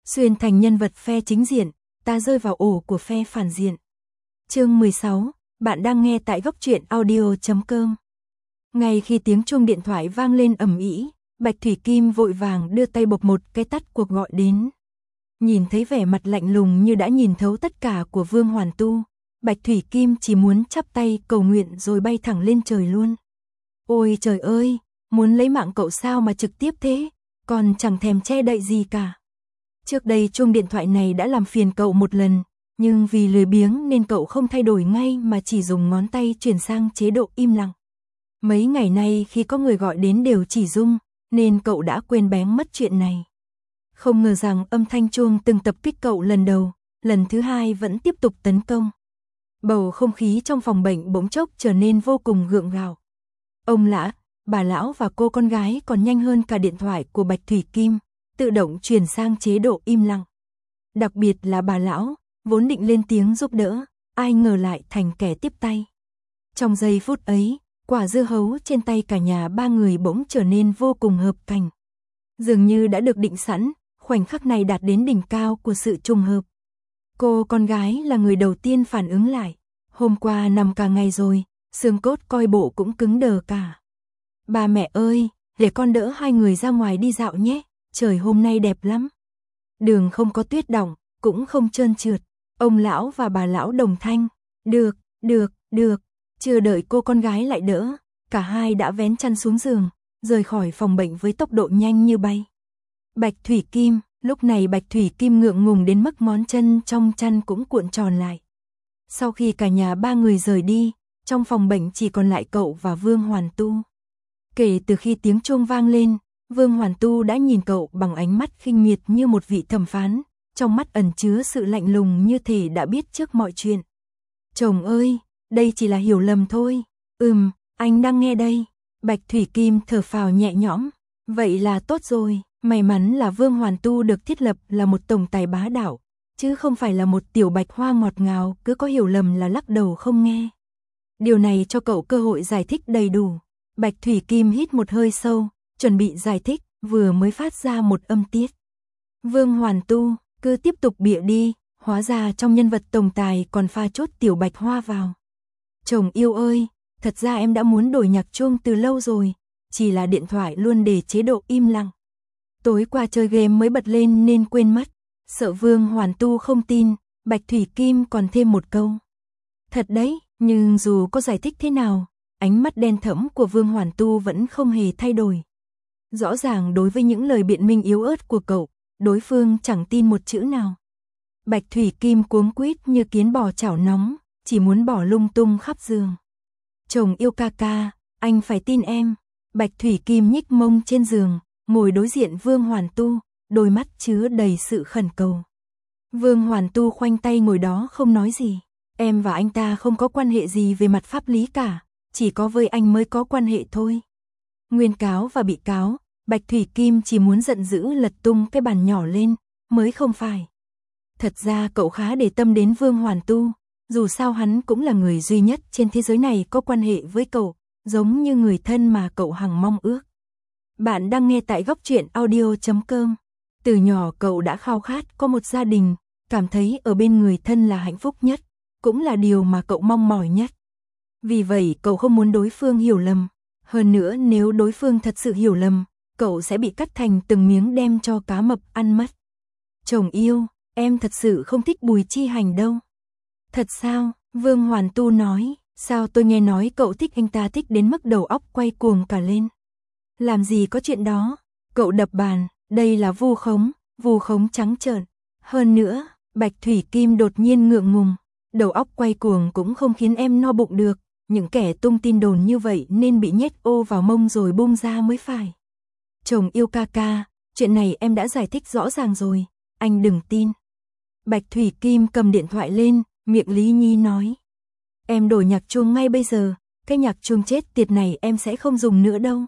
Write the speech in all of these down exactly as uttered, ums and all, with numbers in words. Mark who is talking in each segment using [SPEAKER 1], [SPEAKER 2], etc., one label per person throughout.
[SPEAKER 1] xuyên thành nhân vật phe chính diện, ta rơi vào ổ của phe phản diện. Chương mười sáu, bạn đang nghe tại góc truyện audio chấm com. Ngay khi tiếng chuông điện thoại vang lên ầm ĩ, Bạch Thủy Kim vội vàng đưa tay bộc một cái tắt cuộc gọi đến. Nhìn thấy vẻ mặt lạnh lùng như đã nhìn thấu tất cả của Vương Hoàn Tu, Bạch Thủy Kim chỉ muốn chắp tay cầu nguyện rồi bay thẳng lên trời luôn. Ôi trời ơi, muốn lấy mạng cậu sao mà trực tiếp thế, còn chẳng thèm che đậy gì cả. Trước đây chuông điện thoại này đã làm phiền cậu một lần, nhưng vì lười biếng nên cậu không thay đổi ngay mà chỉ dùng ngón tay chuyển sang chế độ im lặng. Mấy ngày nay khi có người gọi đến đều chỉ rung, nên cậu đã quên bén mất chuyện này. Không ngờ rằng âm thanh chuông từng tập kích cậu lần đầu, lần thứ hai vẫn tiếp tục tấn công. Bầu không khí trong phòng bệnh bỗng chốc trở nên vô cùng gượng gạo. Ông lã, bà lão và cô con gái còn nhanh hơn cả điện thoại của Bạch Thủy Kim, tự động chuyển sang chế độ im lặng. Đặc biệt là bà lão, vốn định lên tiếng giúp đỡ, ai ngờ lại thành kẻ tiếp tay. Trong giây phút ấy, quả dưa hấu trên tay cả nhà ba người bỗng trở nên vô cùng hợp cảnh. Dường như đã được định sẵn, khoảnh khắc này đạt đến đỉnh cao của sự trùng hợp. Cô con gái là người đầu tiên phản ứng lại. Hôm qua nằm cả ngày rồi, xương cốt coi bộ cũng cứng đờ cả. Ba mẹ ơi, để con đỡ hai người ra ngoài đi dạo nhé, trời hôm nay đẹp lắm. Đường không có tuyết đọng, cũng không trơn trượt. Ông lão và bà lão đồng thanh. Được, được, được. Chưa đợi cô con gái lại đỡ, cả hai đã vén chăn xuống giường, rời khỏi phòng bệnh với tốc độ nhanh như bay. Bạch Thủy Kim, lúc này Bạch Thủy Kim ngượng ngùng đến mức ngón chân trong chăn cũng cuộn tròn lại. Sau khi cả nhà ba người rời đi, trong phòng bệnh chỉ còn lại cậu và Vương Hoàn Tu. Kể từ khi tiếng chuông vang lên, Vương Hoàn Tu đã nhìn cậu bằng ánh mắt khinh miệt như một vị thẩm phán, trong mắt ẩn chứa sự lạnh lùng như thể đã biết trước mọi chuyện. Chồng ơi, đây chỉ là hiểu lầm thôi. Ừm, anh đang nghe đây. Bạch Thủy Kim thở phào nhẹ nhõm. Vậy là tốt rồi, may mắn là Vương Hoàn Tu được thiết lập là một tổng tài bá đạo, chứ không phải là một tiểu bạch hoa ngọt ngào cứ có hiểu lầm là lắc đầu không nghe. Điều này cho cậu cơ hội giải thích đầy đủ. Bạch Thủy Kim hít một hơi sâu, chuẩn bị giải thích, vừa mới phát ra một âm tiết. Vương Hoàn Tu, cứ tiếp tục bịa đi, hóa ra trong nhân vật tổng tài còn pha chốt tiểu bạch hoa vào. Chồng yêu ơi, thật ra em đã muốn đổi nhạc chuông từ lâu rồi, chỉ là điện thoại luôn để chế độ im lặng. Tối qua chơi game mới bật lên nên quên mất. Sợ Vương Hoàn Tu không tin, Bạch Thủy Kim còn thêm một câu. Thật đấy, nhưng dù có giải thích thế nào, ánh mắt đen thẫm của Vương Hoàn Tu vẫn không hề thay đổi. Rõ ràng đối với những lời biện minh yếu ớt của cậu, đối phương chẳng tin một chữ nào. Bạch Thủy Kim cuống quýt như kiến bò chảo nóng, chỉ muốn bỏ lung tung khắp giường. Chồng yêu ca ca, anh phải tin em. Bạch Thủy Kim nhích mông trên giường, ngồi đối diện Vương Hoàn Tu, đôi mắt chứa đầy sự khẩn cầu. Vương Hoàn Tu khoanh tay ngồi đó không nói gì. Em và anh ta không có quan hệ gì về mặt pháp lý cả, chỉ có với anh mới có quan hệ thôi. Nguyên cáo và bị cáo, Bạch Thủy Kim chỉ muốn giận dữ lật tung cái bàn nhỏ lên, mới không phải. Thật ra cậu khá để tâm đến Vương Hoàn Tu, dù sao hắn cũng là người duy nhất trên thế giới này có quan hệ với cậu, giống như người thân mà cậu hằng mong ước. Bạn đang nghe tại góc truyện audio chấm com. Từ nhỏ cậu đã khao khát có một gia đình, cảm thấy ở bên người thân là hạnh phúc nhất, cũng là điều mà cậu mong mỏi nhất. Vì vậy cậu không muốn đối phương hiểu lầm. Hơn nữa nếu đối phương thật sự hiểu lầm, cậu sẽ bị cắt thành từng miếng đem cho cá mập ăn mất. Chồng yêu, em thật sự không thích Bùi Chi Hành đâu. Thật sao? Vương Hoàn Tu nói. Sao tôi nghe nói cậu thích anh ta thích đến mức đầu óc quay cuồng cả lên. Làm gì có chuyện đó. Cậu đập bàn, đây là vu khống, vu khống trắng trợn. Hơn nữa, Bạch Thủy Kim đột nhiên ngượng ngùng. Đầu óc quay cuồng cũng không khiến em no bụng được. Những kẻ tung tin đồn như vậy nên bị nhét ô vào mông rồi bung ra mới phải. Chồng yêu ca ca, chuyện này em đã giải thích rõ ràng rồi, anh đừng tin. Bạch Thủy Kim cầm điện thoại lên, miệng Lý Nhi nói. Em đổi nhạc chuông ngay bây giờ, cái nhạc chuông chết tiệt này em sẽ không dùng nữa đâu.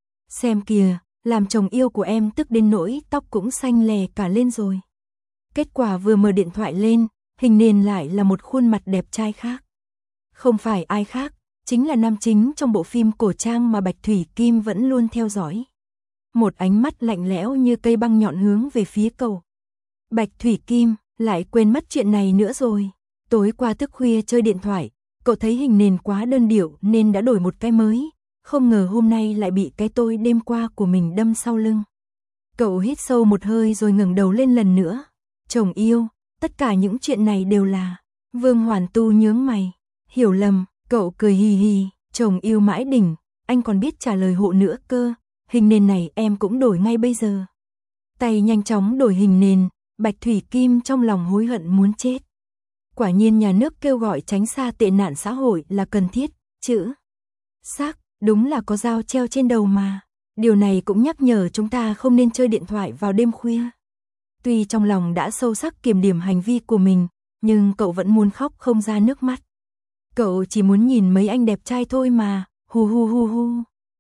[SPEAKER 1] Xem kìa, làm chồng yêu của em tức đến nỗi tóc cũng xanh lè cả lên rồi. Kết quả vừa mở điện thoại lên, hình nền lại là một khuôn mặt đẹp trai khác. Không phải ai khác, chính là nam chính trong bộ phim cổ trang mà Bạch Thủy Kim vẫn luôn theo dõi. Một ánh mắt lạnh lẽo như cây băng nhọn hướng về phía cậu. Bạch Thủy Kim, lại quên mất chuyện này nữa rồi. Tối qua thức khuya chơi điện thoại, cậu thấy hình nền quá đơn điệu nên đã đổi một cái mới. Không ngờ hôm nay lại bị cái tôi đêm qua của mình đâm sau lưng. Cậu hít sâu một hơi rồi ngẩng đầu lên lần nữa. Chồng yêu, tất cả những chuyện này đều là... Vương Hoàn Tu nhướng mày. Hiểu lầm, cậu cười hì hì. Chồng yêu mãi đỉnh, anh còn biết trả lời hộ nữa cơ. Hình nền này em cũng đổi ngay bây giờ. Tay nhanh chóng đổi hình nền, Bạch Thủy Kim trong lòng hối hận muốn chết. Quả nhiên nhà nước kêu gọi tránh xa tệ nạn xã hội là cần thiết, chữ. Xác, đúng là có dao treo trên đầu mà. Điều này cũng nhắc nhở chúng ta không nên chơi điện thoại vào đêm khuya. Tuy trong lòng đã sâu sắc kiểm điểm hành vi của mình, nhưng cậu vẫn muốn khóc không ra nước mắt. Cậu chỉ muốn nhìn mấy anh đẹp trai thôi mà, hu hu hu hu.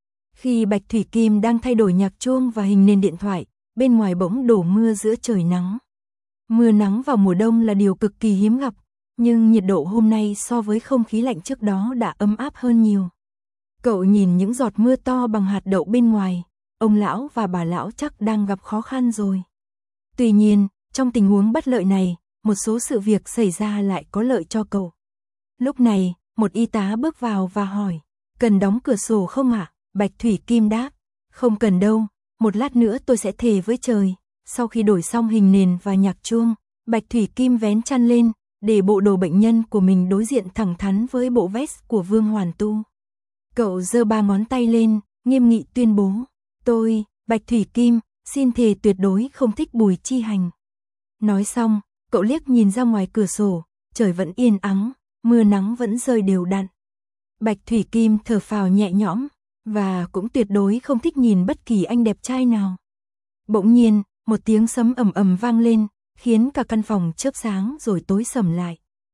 [SPEAKER 1] Khi Bạch Thủy Kim đang thay đổi nhạc chuông và hình nền điện thoại, bên ngoài bỗng đổ mưa giữa trời nắng. Mưa nắng vào mùa đông là điều cực kỳ hiếm gặp, nhưng nhiệt độ hôm nay so với không khí lạnh trước đó đã ấm áp hơn nhiều. Cậu nhìn những giọt mưa to bằng hạt đậu bên ngoài, ông lão và bà lão chắc đang gặp khó khăn rồi. Tuy nhiên, trong tình huống bất lợi này, một số sự việc xảy ra lại có lợi cho cậu. Lúc này, một y tá bước vào và hỏi, cần đóng cửa sổ không ạ? Bạch Thủy Kim đáp, không cần đâu, một lát nữa tôi sẽ thề với trời. Sau khi đổi xong hình nền và nhạc chuông, Bạch Thủy Kim vén chăn lên, để bộ đồ bệnh nhân của mình đối diện thẳng thắn với bộ vest của Vương Hoàn Tu. Cậu giơ ba ngón tay lên, nghiêm nghị tuyên bố, tôi, Bạch Thủy Kim, xin thề tuyệt đối không thích Bùi Chi Hành. Nói xong, cậu liếc nhìn ra ngoài cửa sổ, trời vẫn yên ắng, mưa nắng vẫn rơi đều đặn. Bạch Thủy Kim thở phào nhẹ nhõm, và cũng tuyệt đối không thích nhìn bất kỳ anh đẹp trai nào. Bỗng nhiên, một tiếng sấm ầm ầm vang lên, khiến cả căn phòng chớp sáng rồi tối sầm lại.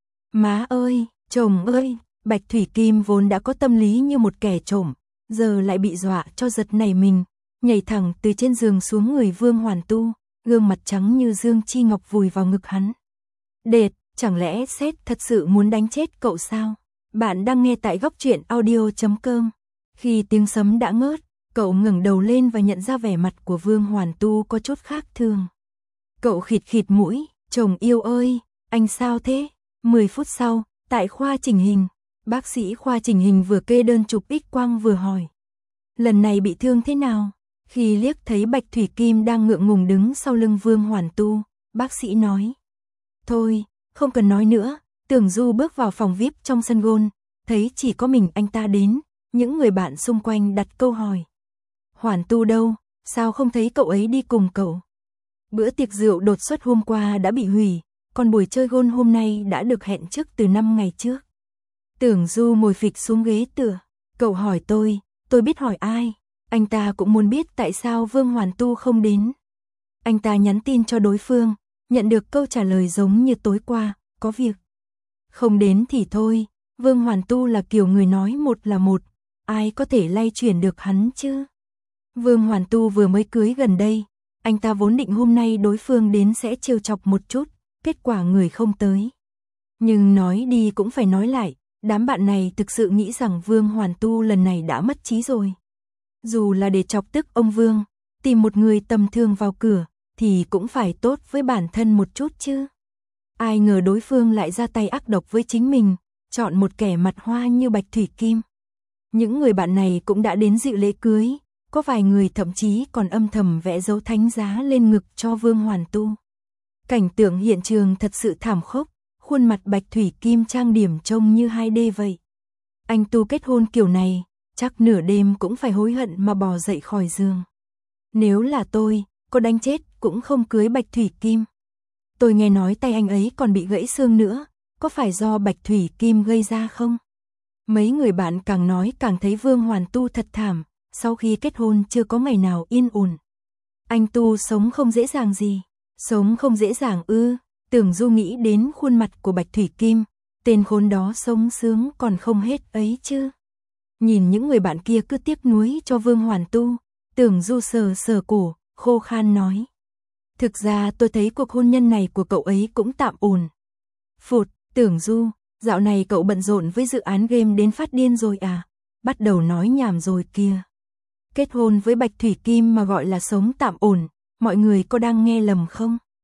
[SPEAKER 1] Má ơi, chồng ơi, Bạch Thủy Kim vốn đã có tâm lý như một kẻ trộm, giờ lại bị dọa cho giật nảy mình, nhảy thẳng từ trên giường xuống người Vương Hoàn Tu, gương mặt trắng như dương chi ngọc vùi vào ngực hắn. Đệt, chẳng lẽ sếp thật sự muốn đánh chết cậu sao? Bạn đang nghe tại góc truyện audio chấm com. Khi tiếng sấm đã ngớt, cậu ngẩng đầu lên và nhận ra vẻ mặt của Vương Hoàn Tu có chút khác thường. Cậu khịt khịt mũi, chồng yêu ơi, anh sao thế? mười phút sau, tại khoa chỉnh hình, bác sĩ khoa chỉnh hình vừa kê đơn chụp X-quang vừa hỏi. Lần này bị thương thế nào? Khi liếc thấy Bạch Thủy Kim đang ngượng ngùng đứng sau lưng Vương Hoàn Tu, bác sĩ nói. Thôi, không cần nói nữa, Tưởng Du bước vào phòng vi ai pi trong sân golf, thấy chỉ có mình anh ta đến, những người bạn xung quanh đặt câu hỏi. Hoàn Tu đâu, sao không thấy cậu ấy đi cùng cậu? Bữa tiệc rượu đột xuất hôm qua đã bị hủy, còn buổi chơi golf hôm nay đã được hẹn trước từ năm ngày trước. Tưởng Du ngồi phịch xuống ghế tựa, cậu hỏi tôi, tôi biết hỏi ai, anh ta cũng muốn biết tại sao Vương Hoàn Tu không đến. Anh ta nhắn tin cho đối phương, nhận được câu trả lời giống như tối qua, có việc. Không đến thì thôi, Vương Hoàn Tu là kiểu người nói một là một, ai có thể lay chuyển được hắn chứ. Vương Hoàn Tu vừa mới cưới gần đây, anh ta vốn định hôm nay đối phương đến sẽ trêu chọc một chút, kết quả người không tới. Nhưng nói đi cũng phải nói lại, đám bạn này thực sự nghĩ rằng Vương Hoàn Tu lần này đã mất trí rồi. Dù là để chọc tức ông Vương, tìm một người tầm thường vào cửa, thì cũng phải tốt với bản thân một chút chứ. Ai ngờ đối phương lại ra tay ác độc với chính mình, chọn một kẻ mặt hoa như Bạch Thủy Kim. Những người bạn này cũng đã đến dự lễ cưới, có vài người thậm chí còn âm thầm vẽ dấu thánh giá lên ngực cho Vương Hoàn Tu. Cảnh tượng hiện trường thật sự thảm khốc, khuôn mặt Bạch Thủy Kim trang điểm trông như hai D vậy. Anh Tu kết hôn kiểu này, chắc nửa đêm cũng phải hối hận mà bò dậy khỏi giường. Nếu là tôi, có đánh chết cũng không cưới Bạch Thủy Kim. Tôi nghe nói tay anh ấy còn bị gãy xương nữa, có phải do Bạch Thủy Kim gây ra không? Mấy người bạn càng nói càng thấy Vương Hoàn Tu thật thảm, sau khi kết hôn chưa có ngày nào yên ổn. Anh Tu sống không dễ dàng gì, sống không dễ dàng ư? Tưởng Du nghĩ đến khuôn mặt của Bạch Thủy Kim, tên khốn đó sống sướng còn không hết ấy chứ. Nhìn những người bạn kia cứ tiếc nuối cho Vương Hoàn Tu, Tưởng Du sờ sờ cổ, khô khan nói. Thực ra tôi thấy cuộc hôn nhân này của cậu ấy cũng tạm ổn. Phụt, Tưởng Du, dạo này cậu bận rộn với dự án game đến phát điên rồi à? Bắt đầu nói nhảm rồi kìa. Kết hôn với Bạch Thủy Kim mà gọi là sống tạm ổn, mọi người có đang nghe lầm không?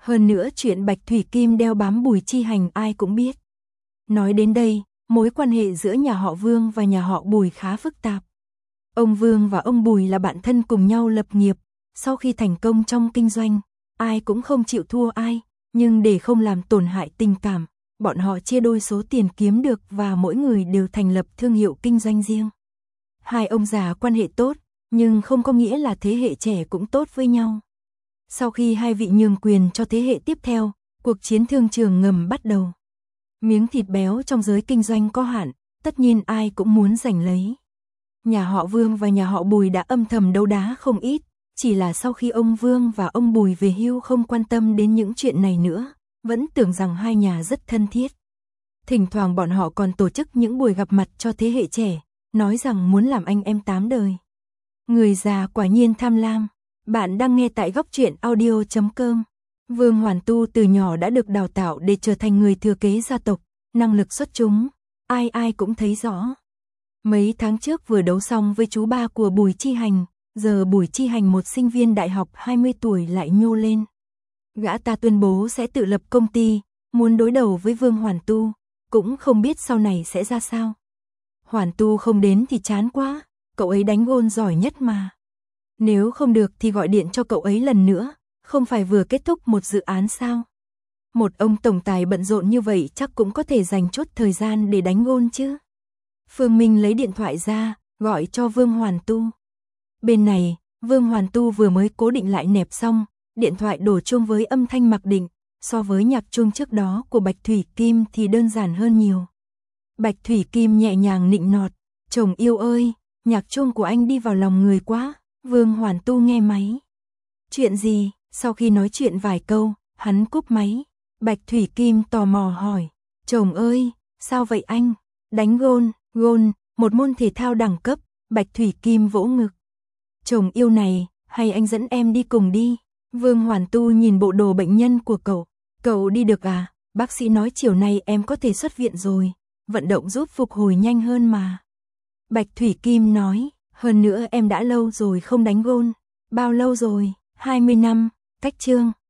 [SPEAKER 1] Hơn nữa chuyện Bạch Thủy Kim đeo bám Bùi Chi Hành ai cũng biết. Nói đến đây, mối quan hệ giữa nhà họ Vương và nhà họ Bùi khá phức tạp. Ông Vương và ông Bùi là bạn thân cùng nhau lập nghiệp, sau khi thành công trong kinh doanh, ai cũng không chịu thua ai, nhưng để không làm tổn hại tình cảm, bọn họ chia đôi số tiền kiếm được và mỗi người đều thành lập thương hiệu kinh doanh riêng. Hai ông già quan hệ tốt, nhưng không có nghĩa là thế hệ trẻ cũng tốt với nhau. Sau khi hai vị nhường quyền cho thế hệ tiếp theo, cuộc chiến thương trường ngầm bắt đầu. Miếng thịt béo trong giới kinh doanh có hạn, tất nhiên ai cũng muốn giành lấy. Nhà họ Vương và nhà họ Bùi đã âm thầm đấu đá không ít, chỉ là sau khi ông Vương và ông Bùi về hưu không quan tâm đến những chuyện này nữa, vẫn tưởng rằng hai nhà rất thân thiết. Thỉnh thoảng bọn họ còn tổ chức những buổi gặp mặt cho thế hệ trẻ, nói rằng muốn làm anh em tám đời. Người già quả nhiên tham lam. Bạn đang nghe tại góc truyện audio chấm com. Vương Hoàn Tu từ nhỏ đã được đào tạo để trở thành người thừa kế gia tộc, năng lực xuất chúng, ai ai cũng thấy rõ. Mấy tháng trước vừa đấu xong với chú ba của Bùi Chi Hành, giờ Bùi Chi Hành một sinh viên đại học hai mươi tuổi lại nhô lên. Gã ta tuyên bố sẽ tự lập công ty, muốn đối đầu với Vương Hoàn Tu, cũng không biết sau này sẽ ra sao. Hoàn Tu không đến thì chán quá, cậu ấy đánh gôn giỏi nhất mà. Nếu không được thì gọi điện cho cậu ấy lần nữa, không phải vừa kết thúc một dự án sao? Một ông tổng tài bận rộn như vậy chắc cũng có thể dành chút thời gian để đánh gôn chứ. Phương Minh lấy điện thoại ra, gọi cho Vương Hoàn Tu. Bên này, Vương Hoàn Tu vừa mới cố định lại nẹp xong, điện thoại đổ chuông với âm thanh mặc định, so với nhạc chuông trước đó của Bạch Thủy Kim thì đơn giản hơn nhiều. Bạch Thủy Kim nhẹ nhàng nịnh nọt, chồng yêu ơi, nhạc chuông của anh đi vào lòng người quá. Vương Hoàn Tu nghe máy. Chuyện gì? Sau khi nói chuyện vài câu, hắn cúp máy. Bạch Thủy Kim tò mò hỏi, chồng ơi, sao vậy anh? Đánh gôn, gôn, một môn thể thao đẳng cấp. Bạch Thủy Kim vỗ ngực. Chồng yêu này, hay anh dẫn em đi cùng đi? Vương Hoàn Tu nhìn bộ đồ bệnh nhân của cậu. Cậu đi được à? Bác sĩ nói chiều nay em có thể xuất viện rồi. Vận động giúp phục hồi nhanh hơn mà. Bạch Thủy Kim nói, hơn nữa em đã lâu rồi không đánh gôn. Bao lâu rồi? hai mươi năm, cách chương.